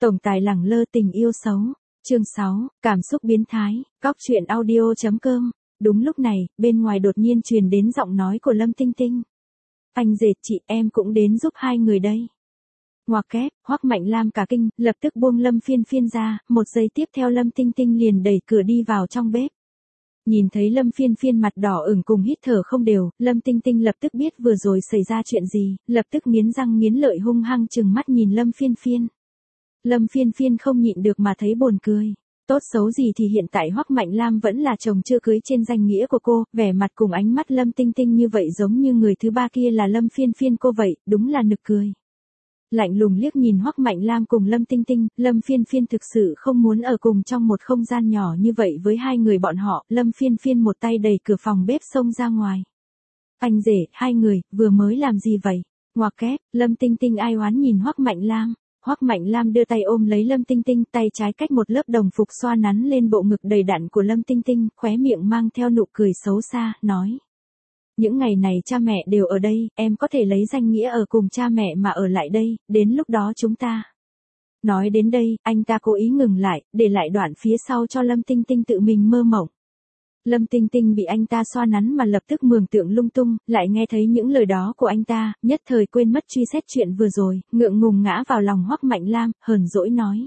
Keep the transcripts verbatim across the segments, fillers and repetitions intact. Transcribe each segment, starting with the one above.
Tổng tài lẳng lơ tình yêu xấu. Chương sáu, cảm xúc biến thái, cóc truyện audio.com. Đúng lúc này, bên ngoài đột nhiên truyền đến giọng nói của Lâm Tinh Tinh. Anh rể, chị em cũng đến giúp hai người đây. Ngoặc kép, Hoắc Mạnh Lam cả kinh, lập tức buông Lâm Phiên Phiên ra, một giây tiếp theo Lâm Tinh Tinh liền đẩy cửa đi vào trong bếp. Nhìn thấy Lâm Phiên Phiên mặt đỏ ửng cùng hít thở không đều, Lâm Tinh Tinh lập tức biết vừa rồi xảy ra chuyện gì, lập tức nghiến răng nghiến lợi hung hăng trừng mắt nhìn Lâm Phiên Phiên. Lâm Phiên Phiên không nhịn được mà thấy buồn cười. Tốt xấu gì thì hiện tại Hoắc Mạnh Lam vẫn là chồng chưa cưới trên danh nghĩa của cô, vẻ mặt cùng ánh mắt Lâm Tinh Tinh như vậy giống như người thứ ba kia là Lâm Phiên Phiên cô vậy, đúng là nực cười. Lạnh lùng liếc nhìn Hoắc Mạnh Lam cùng Lâm Tinh Tinh, Lâm Phiên Phiên thực sự không muốn ở cùng trong một không gian nhỏ như vậy với hai người bọn họ, Lâm Phiên Phiên một tay đẩy cửa phòng bếp xông ra ngoài. Anh rể, hai người, vừa mới làm gì vậy? Ngoặc kép, Lâm Tinh Tinh ai oán nhìn Hoắc Mạnh Lam. Hoắc Mạnh Lam đưa tay ôm lấy Lâm Tinh Tinh, tay trái cách một lớp đồng phục xoa nắn lên bộ ngực đầy đặn của Lâm Tinh Tinh, khóe miệng mang theo nụ cười xấu xa, nói. Những ngày này cha mẹ đều ở đây, em có thể lấy danh nghĩa ở cùng cha mẹ mà ở lại đây, đến lúc đó chúng ta. Nói đến đây, anh ta cố ý ngừng lại, để lại đoạn phía sau cho Lâm Tinh Tinh tự mình mơ mộng. Lâm Tinh Tinh bị anh ta xoa nắn mà lập tức mường tượng lung tung, lại nghe thấy những lời đó của anh ta, nhất thời quên mất truy xét chuyện vừa rồi, ngượng ngùng ngã vào lòng Hoắc Mạnh Lam, hờn dỗi nói.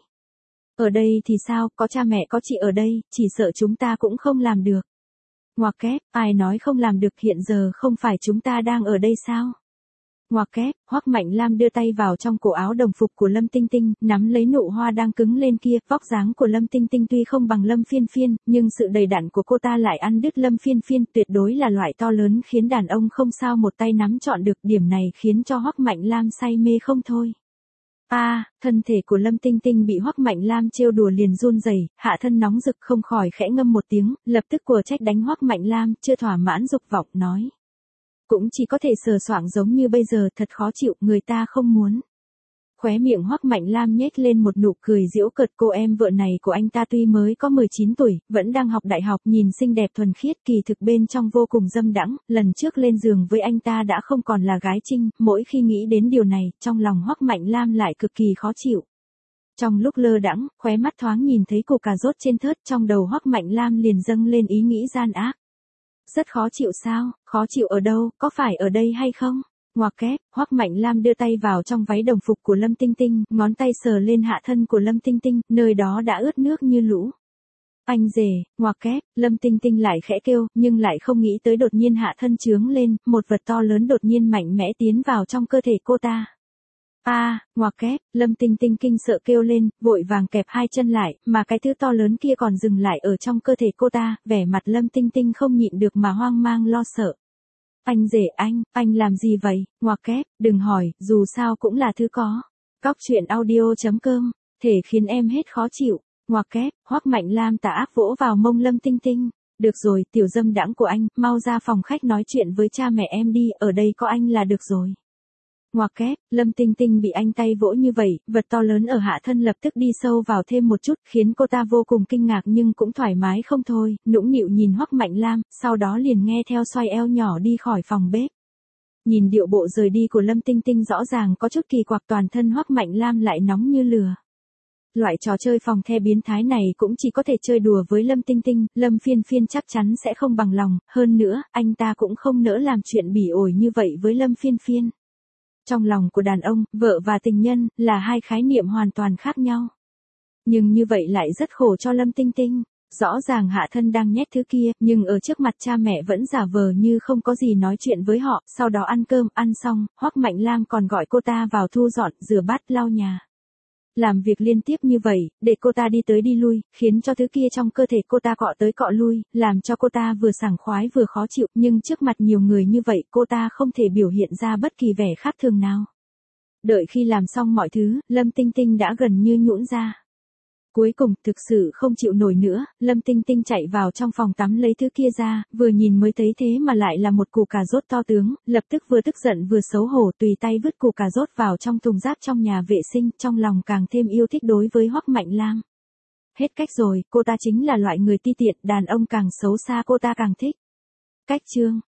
Ở đây thì sao, có cha mẹ có chị ở đây, chỉ sợ chúng ta cũng không làm được. Ngoặc kép, ai nói không làm được, hiện giờ không phải chúng ta đang ở đây sao? Ngoặc kép, Hoắc Mạnh Lam đưa tay vào trong cổ áo đồng phục của Lâm Tinh Tinh, nắm lấy nụ hoa đang cứng lên kia, vóc dáng của Lâm Tinh Tinh tuy không bằng Lâm Phiên Phiên, nhưng sự đầy đặn của cô ta lại ăn đứt Lâm Phiên Phiên, tuyệt đối là loại to lớn khiến đàn ông không sao một tay nắm trọn được, điểm này khiến cho Hoắc Mạnh Lam say mê không thôi. A, à, thân thể của Lâm Tinh Tinh bị Hoắc Mạnh Lam trêu đùa liền run rẩy, hạ thân nóng rực không khỏi khẽ ngâm một tiếng, lập tức của trách đánh Hoắc Mạnh Lam, chưa thỏa mãn dục vọng nói. Cũng chỉ có thể sờ soạng giống như bây giờ, thật khó chịu, người ta không muốn. Khóe miệng Hoắc Mạnh Lam nhếch lên một nụ cười giễu cợt, cô em vợ này của anh ta tuy mới có mười chín tuổi, vẫn đang học đại học, nhìn xinh đẹp thuần khiết, kỳ thực bên trong vô cùng dâm đãng, lần trước lên giường với anh ta đã không còn là gái trinh, mỗi khi nghĩ đến điều này, trong lòng Hoắc Mạnh Lam lại cực kỳ khó chịu. Trong lúc lơ đãng, khóe mắt thoáng nhìn thấy củ cà rốt trên thớt, trong đầu Hoắc Mạnh Lam liền dâng lên ý nghĩ gian ác. Rất khó chịu sao, khó chịu ở đâu, có phải ở đây hay không? Ngoặc kép, Hoắc Mạnh Lam đưa tay vào trong váy đồng phục của Lâm Tinh Tinh, ngón tay sờ lên hạ thân của Lâm Tinh Tinh, nơi đó đã ướt nước như lũ. Anh rể, ngoặc kép, Lâm Tinh Tinh lại khẽ kêu, nhưng lại không nghĩ tới đột nhiên hạ thân chướng lên, một vật to lớn đột nhiên mạnh mẽ tiến vào trong cơ thể cô ta. A, à, ngoặc kép, Lâm Tinh Tinh kinh sợ kêu lên, vội vàng kẹp hai chân lại, mà cái thứ to lớn kia còn dừng lại ở trong cơ thể cô ta, vẻ mặt Lâm Tinh Tinh không nhịn được mà hoang mang lo sợ. Anh rể anh, anh làm gì vậy? Ngoặc kép, đừng hỏi, dù sao cũng là thứ có. Cóc truyện audio.com, thể khiến em hết khó chịu. Ngoặc kép, Hoắc Mạnh Lam tà ác vỗ vào mông Lâm Tinh Tinh. Được rồi, tiểu dâm đãng của anh, mau ra phòng khách nói chuyện với cha mẹ em đi, ở đây có anh là được rồi. Ngoặc kép, Lâm Tinh Tinh bị anh tay vỗ như vậy, vật to lớn ở hạ thân lập tức đi sâu vào thêm một chút, khiến cô ta vô cùng kinh ngạc nhưng cũng thoải mái không thôi, nũng nịu nhìn Hoắc Mạnh Lam, sau đó liền nghe theo xoay eo nhỏ đi khỏi phòng bếp. Nhìn điệu bộ rời đi của Lâm Tinh Tinh rõ ràng có chút kỳ quặc, toàn thân Hoắc Mạnh Lam lại nóng như lửa. Loại trò chơi phòng the biến thái này cũng chỉ có thể chơi đùa với Lâm Tinh Tinh, Lâm Phiên Phiên chắc chắn sẽ không bằng lòng, hơn nữa, anh ta cũng không nỡ làm chuyện bỉ ổi như vậy với Lâm Phiên Phiên. Trong lòng của đàn ông, vợ và tình nhân, là hai khái niệm hoàn toàn khác nhau. Nhưng như vậy lại rất khổ cho Lâm Tinh Tinh. Rõ ràng hạ thân đang nhét thứ kia, nhưng ở trước mặt cha mẹ vẫn giả vờ như không có gì nói chuyện với họ, sau đó ăn cơm, ăn xong, Hoắc Mạnh Lam còn gọi cô ta vào thu dọn, rửa bát, lau nhà. Làm việc liên tiếp như vậy, để cô ta đi tới đi lui, khiến cho thứ kia trong cơ thể cô ta cọ tới cọ lui, làm cho cô ta vừa sảng khoái vừa khó chịu, nhưng trước mặt nhiều người như vậy cô ta không thể biểu hiện ra bất kỳ vẻ khác thường nào. Đợi khi làm xong mọi thứ, Lâm Tinh Tinh đã gần như nhũn ra. Cuối cùng, thực sự không chịu nổi nữa, Lâm Tinh Tinh chạy vào trong phòng tắm lấy thứ kia ra, vừa nhìn mới thấy thế mà lại là một củ cà rốt to tướng, lập tức vừa tức giận vừa xấu hổ tùy tay vứt củ cà rốt vào trong thùng rác trong nhà vệ sinh, trong lòng càng thêm yêu thích đối với Hoắc Mạnh Lam. Hết cách rồi, cô ta chính là loại người ti tiện, đàn ông càng xấu xa cô ta càng thích. Cách chương